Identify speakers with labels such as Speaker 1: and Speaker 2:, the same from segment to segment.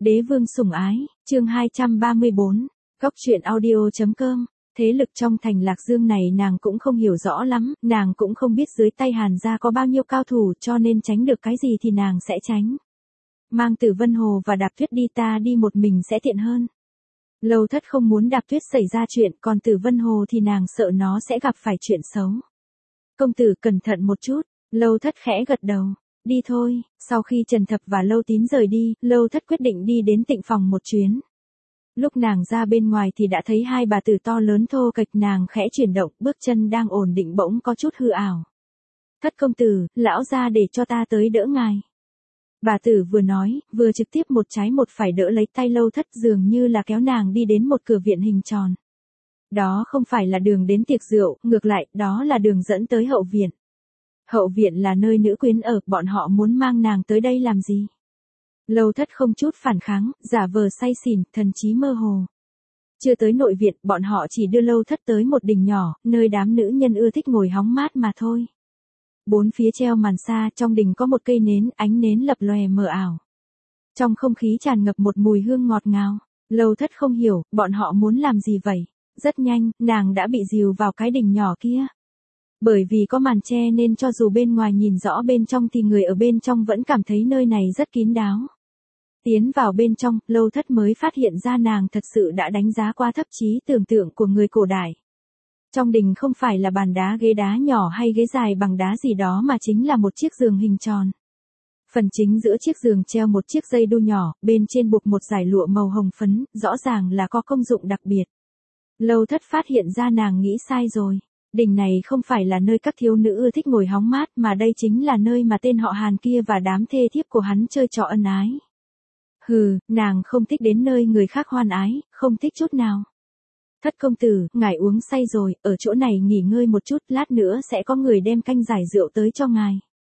Speaker 1: Đế vương sủng ái, chương 234, Góc truyện audio.com. Thế lực trong thành Lạc Dương này nàng cũng không hiểu rõ lắm, nàng cũng không biết dưới tay Hàn gia có bao nhiêu cao thủ, cho nên tránh được cái gì thì nàng sẽ tránh. Mang Tử Vân Hồ và Đạp Tuyết đi, ta đi một mình sẽ tiện hơn. Lâu Thất không muốn Đạp Tuyết xảy ra chuyện, còn Tử Vân Hồ thì nàng sợ nó sẽ gặp phải chuyện xấu. Công tử cẩn thận một chút. Lâu Thất khẽ gật đầu. Đi thôi. Sau khi Trần Thập và Lâu Tín rời đi, Lâu Thất quyết định đi đến Tịnh phòng một chuyến. Lúc nàng ra bên ngoài thì đã thấy hai bà tử to lớn thô kệch, nàng khẽ chuyển động, bước chân đang ổn định bỗng có chút hư ảo. Thất công tử, lão ra để cho ta tới đỡ ngài. Bà tử vừa nói, vừa trực tiếp một trái một phải đỡ lấy tay Lâu Thất, dường như là kéo nàng đi đến một cửa viện hình tròn. Đó không phải là đường đến tiệc rượu, ngược lại, đó là đường dẫn tới hậu viện. Hậu viện là nơi nữ quyến ở, bọn họ muốn mang nàng tới đây làm gì? Lâu Thất không chút phản kháng, giả vờ say xỉn, thần trí mơ hồ. Chưa tới nội viện, bọn họ chỉ đưa Lâu Thất tới một đình nhỏ, nơi đám nữ nhân ưa thích ngồi hóng mát mà thôi. Bốn phía treo màn xa, trong đình có một cây nến, ánh nến lập lòe mờ ảo. Trong không khí tràn ngập một mùi hương ngọt ngào. Lâu Thất không hiểu, bọn họ muốn làm gì vậy? Rất nhanh, nàng đã bị dìu vào cái đình nhỏ kia. Bởi vì có màn che nên cho dù bên ngoài nhìn rõ bên trong thì người ở bên trong vẫn cảm thấy nơi này rất kín đáo. Tiến vào bên trong, Lâu Thất mới phát hiện ra nàng thật sự đã đánh giá qua thấp trí tưởng tượng của người cổ đại. Trong đình không phải là bàn đá ghế đá nhỏ hay ghế dài bằng đá gì đó mà chính là một chiếc giường hình tròn. Phần chính giữa chiếc giường treo một chiếc dây đu nhỏ, bên trên buộc một dải lụa màu hồng phấn, rõ ràng là có công dụng đặc biệt. Lâu Thất phát hiện ra nàng nghĩ sai rồi. Đình này không phải là nơi các thiếu nữ ưa thích ngồi hóng mát, mà đây chính là nơi mà tên họ Hàn kia và đám thê thiếp của hắn chơi trò ân ái. Hừ, nàng không thích đến nơi người khác hoan ái, không thích chút nào. Thất công tử, ngài uống say rồi, ở chỗ này nghỉ ngơi một chút, lát nữa sẽ có người đem canh giải rượu tới cho ngài.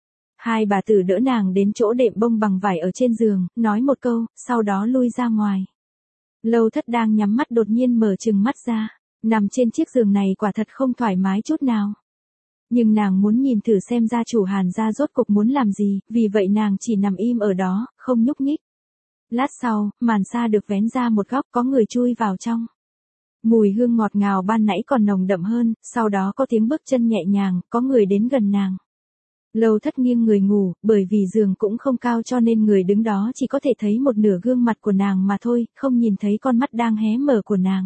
Speaker 1: Hai bà tử đỡ nàng đến chỗ đệm bông bằng vải ở trên giường, nói một câu, sau đó lui ra ngoài. Lâu Thất đang nhắm mắt đột nhiên mở trừng mắt ra. Nằm trên chiếc giường này quả thật không thoải mái chút nào. Nhưng nàng muốn nhìn thử xem gia chủ Hàn gia rốt cục muốn làm gì, vì vậy nàng chỉ nằm im ở đó, không nhúc nhích. Lát sau, màn sa được vén ra một góc, có người chui vào trong. Mùi hương ngọt ngào ban nãy còn nồng đậm hơn, sau đó có tiếng bước chân nhẹ nhàng, có người đến gần nàng. Lâu Thất nghiêng người ngủ, bởi vì giường cũng không cao cho nên người đứng đó chỉ có thể thấy một nửa gương mặt của nàng mà thôi, không nhìn thấy con mắt đang hé mở của nàng.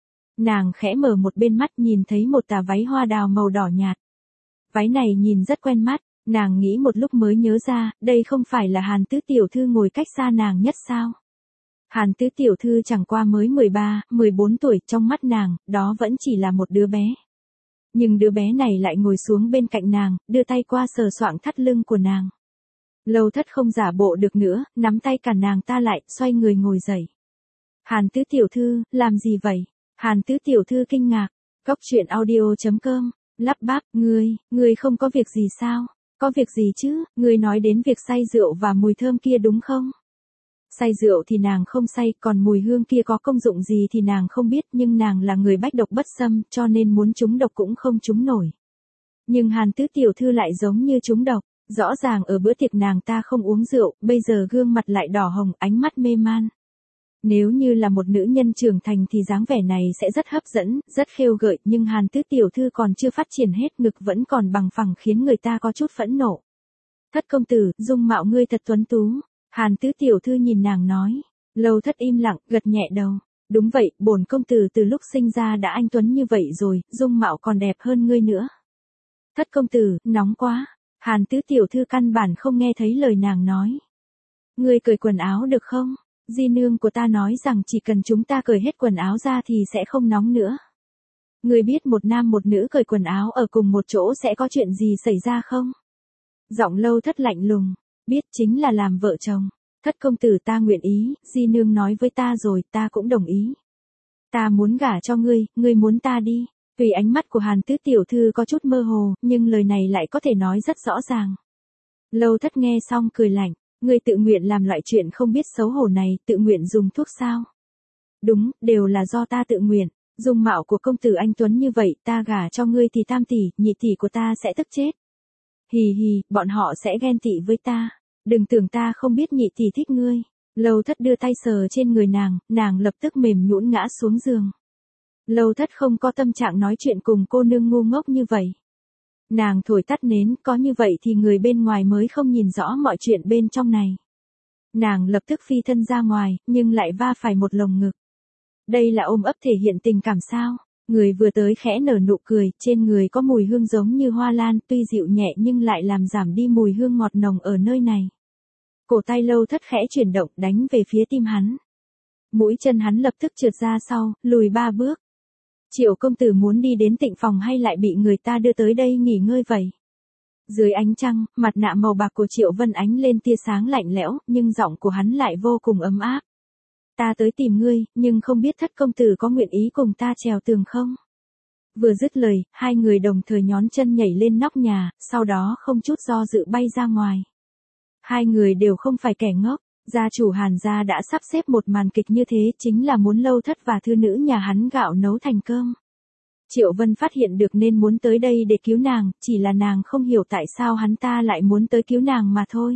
Speaker 1: Nàng khẽ mở một bên mắt, nhìn thấy một tà váy hoa đào màu đỏ nhạt. Váy này nhìn rất quen mắt, nàng nghĩ một lúc mới nhớ ra, đây không phải là Hàn Tứ tiểu thư ngồi cách xa nàng nhất sao? Hàn Tứ tiểu thư chẳng qua mới 13, 14 tuổi, trong mắt nàng, đó vẫn chỉ là một đứa bé. Nhưng đứa bé này lại ngồi xuống bên cạnh nàng, đưa tay qua sờ soạng thắt lưng của nàng. Lâu Thất không giả bộ được nữa, nắm tay cản nàng ta lại, xoay người ngồi dậy. Hàn Tứ tiểu thư, làm gì vậy? Hàn Tứ tiểu thư kinh ngạc. Góc truyện audio.com. Lắp bắp, ngươi không có việc gì sao? Có việc gì chứ? Ngươi nói đến việc say rượu và mùi thơm kia đúng không? Say rượu thì nàng không say, còn mùi hương kia có công dụng gì thì nàng không biết, nhưng nàng là người bách độc bất xâm, cho nên muốn trúng độc cũng không trúng nổi. Nhưng Hàn Tứ tiểu thư lại giống như trúng độc, rõ ràng ở bữa tiệc nàng ta không uống rượu, bây giờ gương mặt lại đỏ hồng, ánh mắt mê man. Nếu như là một nữ nhân trưởng thành thì dáng vẻ này sẽ rất hấp dẫn, rất khêu gợi, nhưng Hàn Tứ tiểu thư còn chưa phát triển hết, ngực vẫn còn bằng phẳng khiến người ta có chút phẫn nộ. Thất công tử, dung mạo ngươi thật tuấn tú. Hàn Tứ tiểu thư nhìn nàng nói. Lâu Thất im lặng, gật nhẹ đầu. Đúng vậy, bổn công tử từ lúc sinh ra đã anh tuấn như vậy rồi, dung mạo còn đẹp hơn ngươi nữa. Thất công tử, nóng quá. Hàn Tứ tiểu thư căn bản không nghe thấy lời nàng nói. Ngươi cởi quần áo được không? Di nương của ta nói rằng chỉ cần chúng ta cởi hết quần áo ra thì sẽ không nóng nữa. Ngươi biết một nam một nữ cởi quần áo ở cùng một chỗ sẽ có chuyện gì xảy ra không? Giọng Lâu Thất lạnh lùng. Biết, chính là làm vợ chồng. Thất công tử, ta nguyện ý, di nương nói với ta rồi, ta cũng đồng ý. Ta muốn gả cho ngươi muốn ta đi. Vì ánh mắt của Hàn Tứ tiểu thư có chút mơ hồ, nhưng lời này lại có thể nói rất rõ ràng. Lâu Thất nghe xong cười lạnh. Ngươi tự nguyện làm loại chuyện không biết xấu hổ này, tự nguyện dùng thuốc sao? Đúng, đều là do ta tự nguyện. Dung mạo của công tử anh tuấn như vậy, ta gả cho ngươi thì tam tỷ, nhị tỷ của ta sẽ tức chết. Hì hì, bọn họ sẽ ghen tị với ta. Đừng tưởng ta không biết nhị tỷ thích ngươi. Lâu Thất đưa tay sờ trên người nàng lập tức mềm nhũn ngã xuống giường. Lâu Thất không có tâm trạng nói chuyện cùng cô nương ngu ngốc như vậy. Nàng thổi tắt nến, có như vậy thì người bên ngoài mới không nhìn rõ mọi chuyện bên trong này. Nàng lập tức phi thân ra ngoài, nhưng lại va phải một lồng ngực. Đây là ôm ấp thể hiện tình cảm sao? Người vừa tới khẽ nở nụ cười, trên người có mùi hương giống như hoa lan, tuy dịu nhẹ nhưng lại làm giảm đi mùi hương ngọt nồng ở nơi này. Cổ tay Lâu Thất khẽ chuyển động, đánh về phía tim hắn. Mũi chân hắn lập tức trượt ra sau, lùi 3 bước. Triệu công tử muốn đi đến Tịnh phòng hay lại bị người ta đưa tới đây nghỉ ngơi vậy? Dưới ánh trăng, mặt nạ màu bạc của Triệu Vân ánh lên tia sáng lạnh lẽo, nhưng giọng của hắn lại vô cùng ấm áp. Ta tới tìm ngươi, nhưng không biết Thất công tử có nguyện ý cùng ta trèo tường không? Vừa dứt lời, hai người đồng thời nhón chân nhảy lên nóc nhà, sau đó không chút do dự bay ra ngoài. Hai người đều không phải kẻ ngốc, gia chủ Hàn gia đã sắp xếp một màn kịch như thế, chính là muốn Lâu Thất và thư nữ nhà hắn gạo nấu thành cơm. Triệu Vân phát hiện được nên muốn tới đây để cứu nàng, chỉ là nàng không hiểu tại sao hắn ta lại muốn tới cứu nàng mà thôi.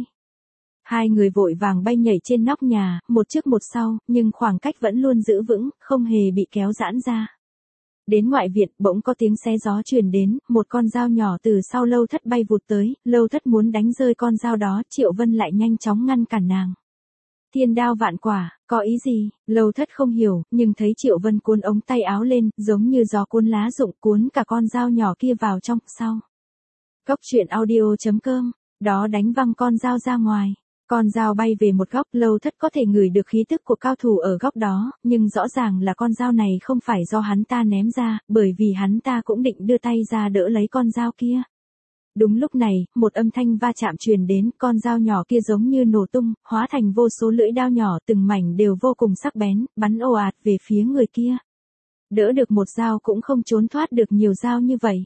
Speaker 1: Hai người vội vàng bay nhảy trên nóc nhà, một trước một sau, nhưng khoảng cách vẫn luôn giữ vững, không hề bị kéo giãn ra. Đến ngoại viện, bỗng có tiếng xé gió truyền đến, một con dao nhỏ từ sau Lâu Thất bay vụt tới, Lâu Thất muốn đánh rơi con dao đó, Triệu Vân lại nhanh chóng ngăn cản nàng. Thiên đao vạn quả, có ý gì? Lâu Thất không hiểu, nhưng thấy Triệu Vân cuốn ống tay áo lên, giống như gió cuốn lá rụng, cuốn cả con dao nhỏ kia vào trong, sau. Góc truyện audio.com, đó đánh văng con dao ra ngoài. Con dao bay về một góc, Lâu Thất có thể ngửi được khí tức của cao thủ ở góc đó, nhưng rõ ràng là con dao này không phải do hắn ta ném ra, bởi vì hắn ta cũng định đưa tay ra đỡ lấy con dao kia. Đúng lúc này, một âm thanh va chạm truyền đến, con dao nhỏ kia giống như nổ tung, hóa thành vô số lưỡi đao nhỏ, từng mảnh đều vô cùng sắc bén, bắn ồ ạt về phía người kia. Đỡ được một dao cũng không trốn thoát được nhiều dao như vậy.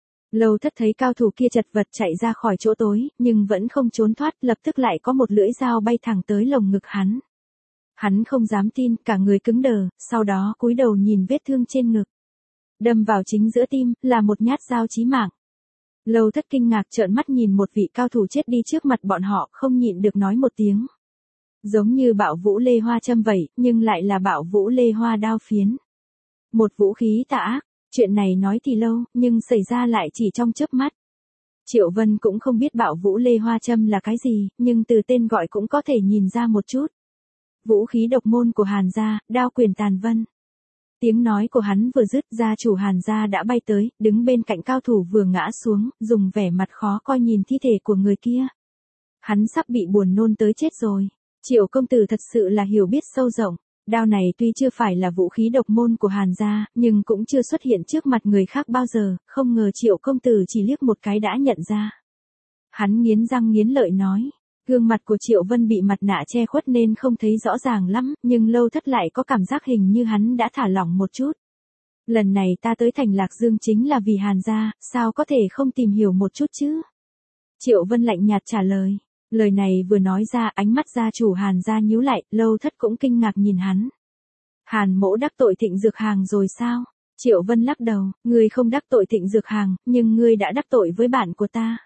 Speaker 1: Lâu Thất thấy cao thủ kia chật vật chạy ra khỏi chỗ tối, nhưng vẫn không trốn thoát, lập tức lại có một lưỡi dao bay thẳng tới lồng ngực hắn. Hắn không dám tin, cả người cứng đờ, sau đó cúi đầu nhìn vết thương trên ngực. Đâm vào chính giữa tim, là một nhát dao chí mạng. Lâu Thất kinh ngạc trợn mắt nhìn một vị cao thủ chết đi trước mặt bọn họ, không nhịn được nói một tiếng. Giống như Bạo Vũ Lê Hoa châm vậy, nhưng lại là Bạo Vũ Lê Hoa đao phiến. Một vũ khí tà ác. Chuyện này nói thì lâu, nhưng xảy ra lại chỉ trong chớp mắt. Triệu Vân cũng không biết Bạo Vũ Lê Hoa châm là cái gì, nhưng từ tên gọi cũng có thể nhìn ra một chút. Vũ khí độc môn của Hàn gia, Đao Quyền Tàn Vân. Tiếng nói của hắn vừa dứt, gia chủ Hàn gia đã bay tới, đứng bên cạnh cao thủ vừa ngã xuống, dùng vẻ mặt khó coi nhìn thi thể của người kia. Hắn sắp bị buồn nôn tới chết rồi. Triệu công tử thật sự là hiểu biết sâu rộng. Đao này tuy chưa phải là vũ khí độc môn của Hàn gia, nhưng cũng chưa xuất hiện trước mặt người khác bao giờ, không ngờ Triệu công tử chỉ liếc một cái đã nhận ra. Hắn nghiến răng nghiến lợi nói, gương mặt của Triệu Vân bị mặt nạ che khuất nên không thấy rõ ràng lắm, nhưng Lâu Thất lại có cảm giác hình như hắn đã thả lỏng một chút. Lần này ta tới thành Lạc Dương chính là vì Hàn gia, sao có thể không tìm hiểu một chút chứ? Triệu Vân lạnh nhạt trả lời. Lời này vừa nói ra, ánh mắt gia chủ Hàn gia nhíu lại, Lâu Thất cũng kinh ngạc nhìn hắn. Hàn mỗ đắc tội Thịnh Dược Hàng rồi sao? Triệu Vân lắc đầu, ngươi không đắc tội Thịnh Dược Hàng, nhưng ngươi đã đắc tội với bạn của ta.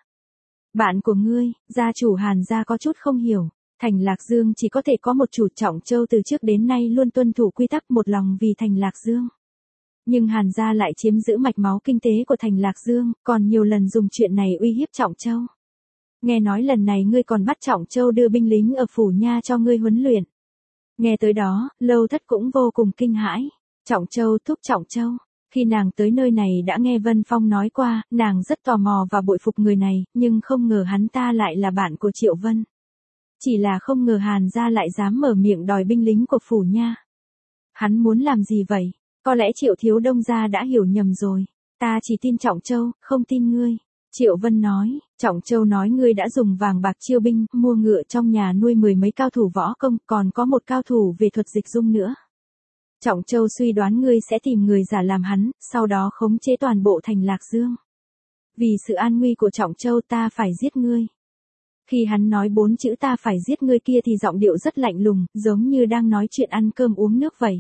Speaker 1: Bạn của ngươi? Gia chủ Hàn gia có chút không hiểu. Thành Lạc Dương chỉ có thể có một chủ Trọng Châu từ trước đến nay luôn tuân thủ quy tắc một lòng vì Thành Lạc Dương. Nhưng Hàn gia lại chiếm giữ mạch máu kinh tế của Thành Lạc Dương, còn nhiều lần dùng chuyện này uy hiếp Trọng Châu. Nghe nói lần này ngươi còn bắt Trọng Châu đưa binh lính ở Phủ Nha cho ngươi huấn luyện. Nghe tới đó, Lâu Thất cũng vô cùng kinh hãi. Trọng Châu thúc Trọng Châu. Khi nàng tới nơi này đã nghe Vân Phong nói qua, nàng rất tò mò và bội phục người này, nhưng không ngờ hắn ta lại là bạn của Triệu Vân. Chỉ là không ngờ Hàn gia lại dám mở miệng đòi binh lính của Phủ Nha. Hắn muốn làm gì vậy? Có lẽ Triệu thiếu đông gia đã hiểu nhầm rồi. Ta chỉ tin Trọng Châu, không tin ngươi. Triệu Vân nói, Trọng Châu nói ngươi đã dùng vàng bạc chiêu binh, mua ngựa trong nhà nuôi 10 mấy cao thủ võ công, còn có một cao thủ về thuật dịch dung nữa. Trọng Châu suy đoán ngươi sẽ tìm người giả làm hắn, sau đó khống chế toàn bộ Thành Lạc Dương. Vì sự an nguy của Trọng Châu ta phải giết ngươi. Khi hắn nói 4 chữ ta phải giết ngươi kia thì giọng điệu rất lạnh lùng, giống như đang nói chuyện ăn cơm uống nước vậy.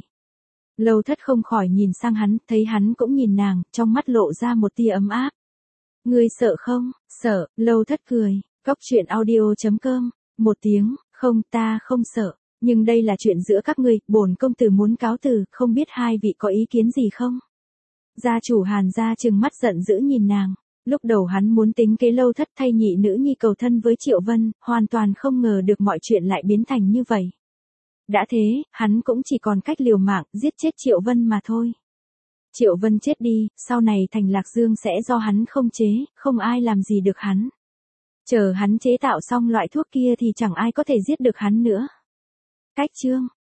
Speaker 1: Lâu Thất không khỏi nhìn sang hắn, thấy hắn cũng nhìn nàng, trong mắt lộ ra một tia ấm áp. Ngươi sợ không? Sợ. Lâu Thất cười. Góc truyện audio.com. Một tiếng, không ta không sợ. Nhưng đây là chuyện giữa các ngươi, bổn công tử muốn cáo từ, không biết hai vị có ý kiến gì không? Gia chủ Hàn gia trừng mắt giận dữ nhìn nàng. Lúc đầu hắn muốn tính kế Lâu Thất thay nhị nữ nhi cầu thân với Triệu Vân, hoàn toàn không ngờ được mọi chuyện lại biến thành như vậy. Đã thế, hắn cũng chỉ còn cách liều mạng, giết chết Triệu Vân mà thôi. Triệu Vân chết đi, sau này thành Lạc Dương sẽ do hắn không chế, không ai làm gì được hắn. Chờ hắn chế tạo xong loại thuốc kia thì chẳng ai có thể giết được hắn nữa. Cách chương